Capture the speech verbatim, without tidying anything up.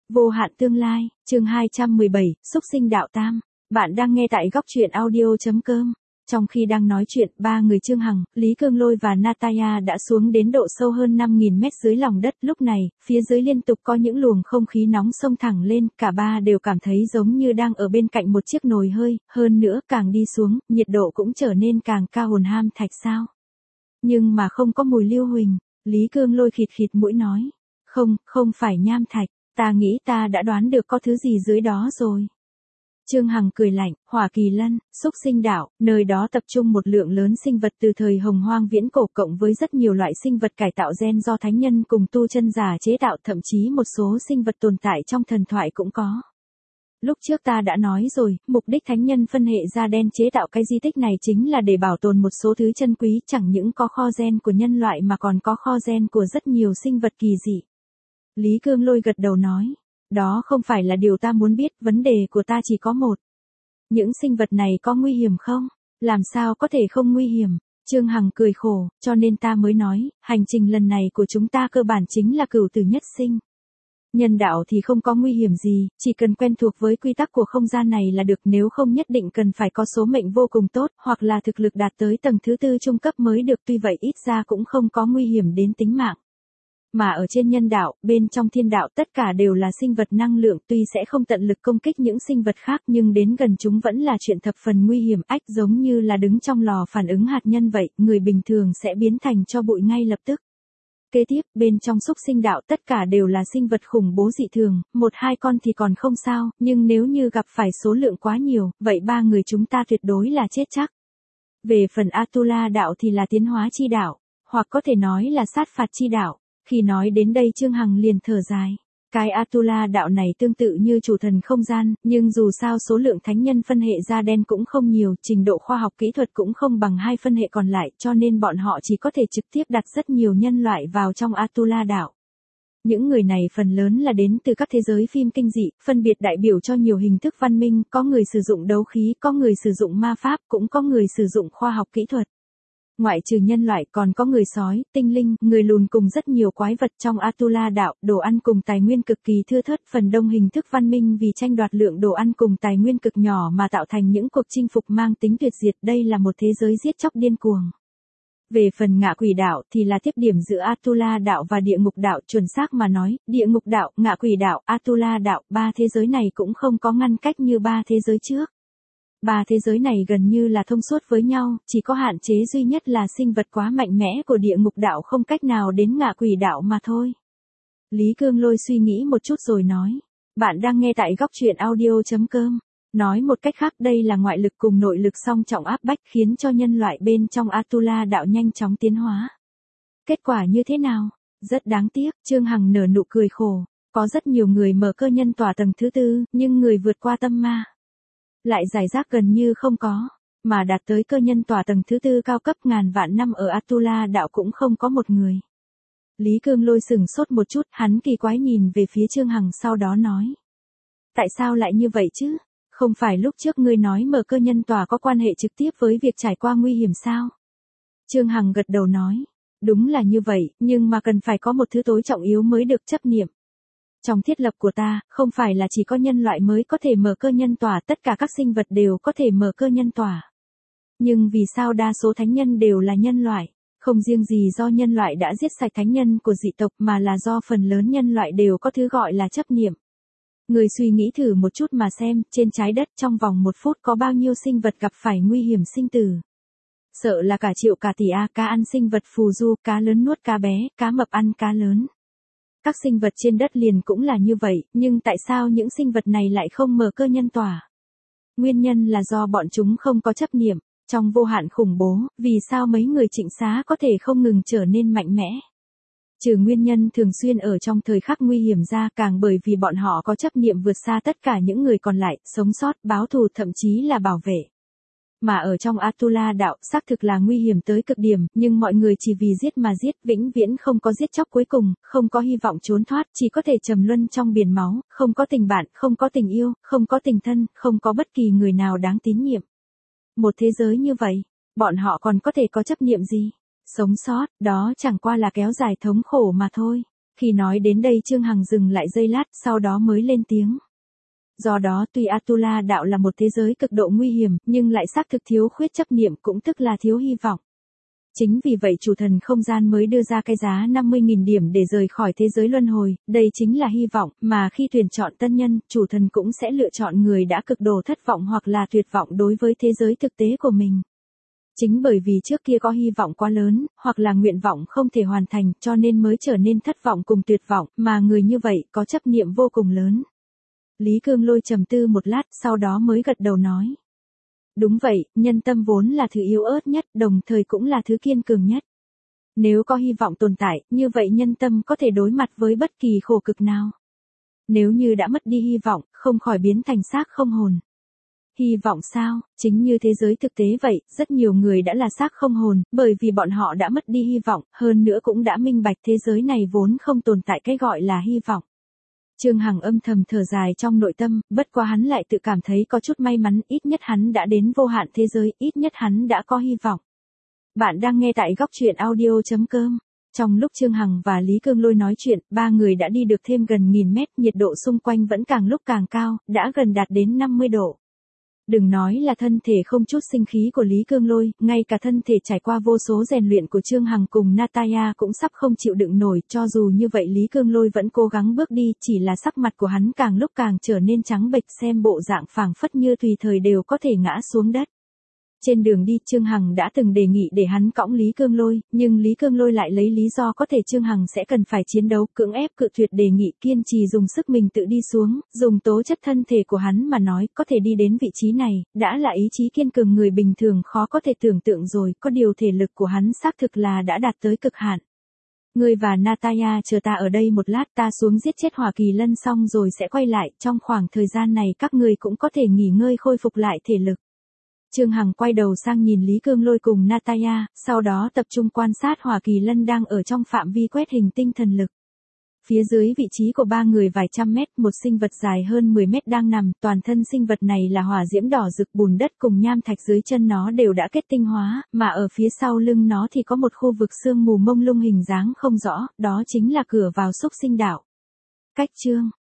Vô hạn tương lai, chương hai trăm mười bảy, xúc sinh đạo tam. Bạn đang nghe tại góc truyện audio chấm com. Trong khi đang nói chuyện, ba người Trương Hằng, Lý Cương Lôi và Nataya đã xuống đến độ sâu hơn năm nghìn mét dưới lòng đất. Lúc này, phía dưới liên tục có những luồng không khí nóng xông thẳng lên, cả ba đều cảm thấy giống như đang ở bên cạnh một chiếc nồi hơi, hơn nữa càng đi xuống, nhiệt độ cũng trở nên càng cao. Hồn ham thạch sao? Nhưng mà không có mùi lưu huỳnh. Lý Cương Lôi khịt khịt mũi nói. Không, không phải nham thạch. Ta nghĩ ta đã đoán được có thứ gì dưới đó rồi. Trương Hằng cười lạnh, Hỏa Kỳ Lân, xúc sinh đảo, nơi đó tập trung một lượng lớn sinh vật từ thời Hồng Hoang viễn cổ cộng với rất nhiều loại sinh vật cải tạo gen do thánh nhân cùng tu chân giả chế tạo, thậm chí một số sinh vật tồn tại trong thần thoại cũng có. Lúc trước ta đã nói rồi, mục đích thánh nhân phân hệ da đen chế tạo cái di tích này chính là để bảo tồn một số thứ chân quý, chẳng những có kho gen của nhân loại mà còn có kho gen của rất nhiều sinh vật kỳ dị. Lý Cương Lôi gật đầu nói, đó không phải là điều ta muốn biết, vấn đề của ta chỉ có một. Những sinh vật này có nguy hiểm không? Làm sao có thể không nguy hiểm? Trương Hằng cười khổ, cho nên ta mới nói, hành trình lần này của chúng ta cơ bản chính là cửu tử nhất sinh. Nhân đạo thì không có nguy hiểm gì, chỉ cần quen thuộc với quy tắc của không gian này là được, nếu không nhất định cần phải có số mệnh vô cùng tốt, hoặc là thực lực đạt tới tầng thứ tư trung cấp mới được, tuy vậy ít ra cũng không có nguy hiểm đến tính mạng. Mà ở trên nhân đạo, bên trong thiên đạo tất cả đều là sinh vật năng lượng, tuy sẽ không tận lực công kích những sinh vật khác nhưng đến gần chúng vẫn là chuyện thập phần nguy hiểm, ách giống như là đứng trong lò phản ứng hạt nhân vậy, người bình thường sẽ biến thành tro bụi ngay lập tức. Kế tiếp, bên trong xúc sinh đạo tất cả đều là sinh vật khủng bố dị thường, một hai con thì còn không sao, nhưng nếu như gặp phải số lượng quá nhiều, vậy ba người chúng ta tuyệt đối là chết chắc. Về phần Atula đạo thì là tiến hóa chi đạo, hoặc có thể nói là sát phạt chi đạo. Khi nói đến đây Trương Hằng liền thở dài. Cái Atula đạo này tương tự như chủ thần không gian, nhưng dù sao số lượng thánh nhân phân hệ da đen cũng không nhiều, trình độ khoa học kỹ thuật cũng không bằng hai phân hệ còn lại, cho nên bọn họ chỉ có thể trực tiếp đặt rất nhiều nhân loại vào trong Atula đạo. Những người này phần lớn là đến từ các thế giới phim kinh dị, phân biệt đại biểu cho nhiều hình thức văn minh, có người sử dụng đấu khí, có người sử dụng ma pháp, cũng có người sử dụng khoa học kỹ thuật. Ngoại trừ nhân loại còn có người sói, tinh linh, người lùn cùng rất nhiều quái vật trong Atula đạo, đồ ăn cùng tài nguyên cực kỳ thưa thớt, phần đông hình thức văn minh vì tranh đoạt lượng đồ ăn cùng tài nguyên cực nhỏ mà tạo thành những cuộc chinh phục mang tính tuyệt diệt, đây là một thế giới giết chóc điên cuồng. Về phần ngạ quỷ đạo thì là tiếp điểm giữa Atula đạo và địa ngục đạo, chuẩn xác mà nói, địa ngục đạo, ngạ quỷ đạo, Atula đạo, ba thế giới này cũng không có ngăn cách như ba thế giới trước. Ba thế giới này gần như là thông suốt với nhau, chỉ có hạn chế duy nhất là sinh vật quá mạnh mẽ của địa ngục đạo không cách nào đến ngạ quỷ đạo mà thôi. Lý Cương Lôi suy nghĩ một chút rồi nói, bạn đang nghe tại góc truyện audio chấm com. Nói một cách khác, đây là ngoại lực cùng nội lực song trọng áp bách khiến cho nhân loại bên trong Atula đạo nhanh chóng tiến hóa. Kết quả như thế nào? Rất đáng tiếc, Trương Hằng nở nụ cười khổ, có rất nhiều người mở cơ nhân tỏa tầng thứ tư, nhưng người vượt qua tâm ma lại giải rác gần như không có, mà đạt tới cơ nhân tỏa tầng thứ tư cao cấp ngàn vạn năm ở Atula đạo cũng không có một người. Lý Cương Lôi sừng sốt một chút, hắn kỳ quái nhìn về phía Trương Hằng sau đó nói. Tại sao lại như vậy chứ? Không phải lúc trước ngươi nói mở cơ nhân tỏa có quan hệ trực tiếp với việc trải qua nguy hiểm sao? Trương Hằng gật đầu nói. Đúng là như vậy, nhưng mà cần phải có một thứ tối trọng yếu mới được chấp niệm. Trong thiết lập của ta, không phải là chỉ có nhân loại mới có thể mở cơ nhân tỏa, tất cả các sinh vật đều có thể mở cơ nhân tỏa. Nhưng vì sao đa số thánh nhân đều là nhân loại? Không riêng gì do nhân loại đã giết sạch thánh nhân của dị tộc mà là do phần lớn nhân loại đều có thứ gọi là chấp niệm. Người suy nghĩ thử một chút mà xem, trên trái đất trong vòng một phút có bao nhiêu sinh vật gặp phải nguy hiểm sinh tử. Sợ là cả triệu cả tỷ a, cá ăn sinh vật phù du, cá lớn nuốt cá bé, cá mập ăn cá lớn. Các sinh vật trên đất liền cũng là như vậy, nhưng tại sao những sinh vật này lại không mở cơ nhân tỏa? Nguyên nhân là do bọn chúng không có chấp niệm. Trong vô hạn khủng bố, vì sao mấy người trịnh xá có thể không ngừng trở nên mạnh mẽ? Trừ nguyên nhân thường xuyên ở trong thời khắc nguy hiểm ra, càng bởi vì bọn họ có chấp niệm vượt xa tất cả những người còn lại, sống sót, báo thù, thậm chí là bảo vệ. Mà ở trong Atula đạo, xác thực là nguy hiểm tới cực điểm, nhưng mọi người chỉ vì giết mà giết, vĩnh viễn không có giết chóc cuối cùng, không có hy vọng trốn thoát, chỉ có thể trầm luân trong biển máu, không có tình bạn, không có tình yêu, không có tình thân, không có bất kỳ người nào đáng tín nhiệm. Một thế giới như vậy, bọn họ còn có thể có chấp niệm gì? Sống sót, đó chẳng qua là kéo dài thống khổ mà thôi. Khi nói đến đây Trương Hằng dừng lại giây lát, sau đó mới lên tiếng. Do đó tuy Atula đạo là một thế giới cực độ nguy hiểm, nhưng lại xác thực thiếu khuyết chấp niệm, cũng tức là thiếu hy vọng. Chính vì vậy chủ thần không gian mới đưa ra cái giá năm mươi nghìn điểm để rời khỏi thế giới luân hồi, đây chính là hy vọng, mà khi tuyển chọn tân nhân, chủ thần cũng sẽ lựa chọn người đã cực độ thất vọng hoặc là tuyệt vọng đối với thế giới thực tế của mình. Chính bởi vì trước kia có hy vọng quá lớn, hoặc là nguyện vọng không thể hoàn thành, cho nên mới trở nên thất vọng cùng tuyệt vọng, mà người như vậy có chấp niệm vô cùng lớn. Lý Cương Lôi trầm tư một lát, sau đó mới gật đầu nói. Đúng vậy, nhân tâm vốn là thứ yếu ớt nhất, đồng thời cũng là thứ kiên cường nhất. Nếu có hy vọng tồn tại, như vậy nhân tâm có thể đối mặt với bất kỳ khổ cực nào. Nếu như đã mất đi hy vọng, không khỏi biến thành xác không hồn. Hy vọng sao? Chính như thế giới thực tế vậy, rất nhiều người đã là xác không hồn, bởi vì bọn họ đã mất đi hy vọng, hơn nữa cũng đã minh bạch thế giới này vốn không tồn tại cái gọi là hy vọng. Trương Hằng âm thầm thở dài trong nội tâm, bất quá hắn lại tự cảm thấy có chút may mắn, ít nhất hắn đã đến vô hạn thế giới, ít nhất hắn đã có hy vọng. Bạn đang nghe tại góc truyện audio chấm com. Trong lúc Trương Hằng và Lý Cương Lôi nói chuyện, ba người đã đi được thêm gần nghìn mét, nhiệt độ xung quanh vẫn càng lúc càng cao, đã gần đạt đến năm mươi độ. Đừng nói là thân thể không chút sinh khí của Lý Cương Lôi, ngay cả thân thể trải qua vô số rèn luyện của Trương Hằng cùng Natalia cũng sắp không chịu đựng nổi, cho dù như vậy Lý Cương Lôi vẫn cố gắng bước đi, chỉ là sắc mặt của hắn càng lúc càng trở nên trắng bệch, xem bộ dạng phảng phất như tùy thời đều có thể ngã xuống đất. Trên đường đi Trương Hằng đã từng đề nghị để hắn cõng Lý Cương Lôi, nhưng Lý Cương Lôi lại lấy lý do có thể Trương Hằng sẽ cần phải chiến đấu, cưỡng ép cự tuyệt đề nghị, kiên trì dùng sức mình tự đi xuống, dùng tố chất thân thể của hắn mà nói, có thể đi đến vị trí này, đã là ý chí kiên cường người bình thường khó có thể tưởng tượng rồi, có điều thể lực của hắn xác thực là đã đạt tới cực hạn. Ngươi và Natalia chờ ta ở đây một lát, ta xuống giết chết Hỏa Kỳ Lân xong rồi sẽ quay lại, trong khoảng thời gian này các ngươi cũng có thể nghỉ ngơi khôi phục lại thể lực. Trương Hằng quay đầu sang nhìn Lý Cương Lôi cùng Natalia, sau đó tập trung quan sát Hỏa Kỳ Lân đang ở trong phạm vi quét hình tinh thần lực. Phía dưới vị trí của ba người vài trăm mét, một sinh vật dài hơn mười mét đang nằm, toàn thân sinh vật này là hỏa diễm đỏ rực, bùn đất cùng nham thạch dưới chân nó đều đã kết tinh hóa, mà ở phía sau lưng nó thì có một khu vực sương mù mông lung hình dáng không rõ, đó chính là cửa vào xúc sinh đạo. Cách chương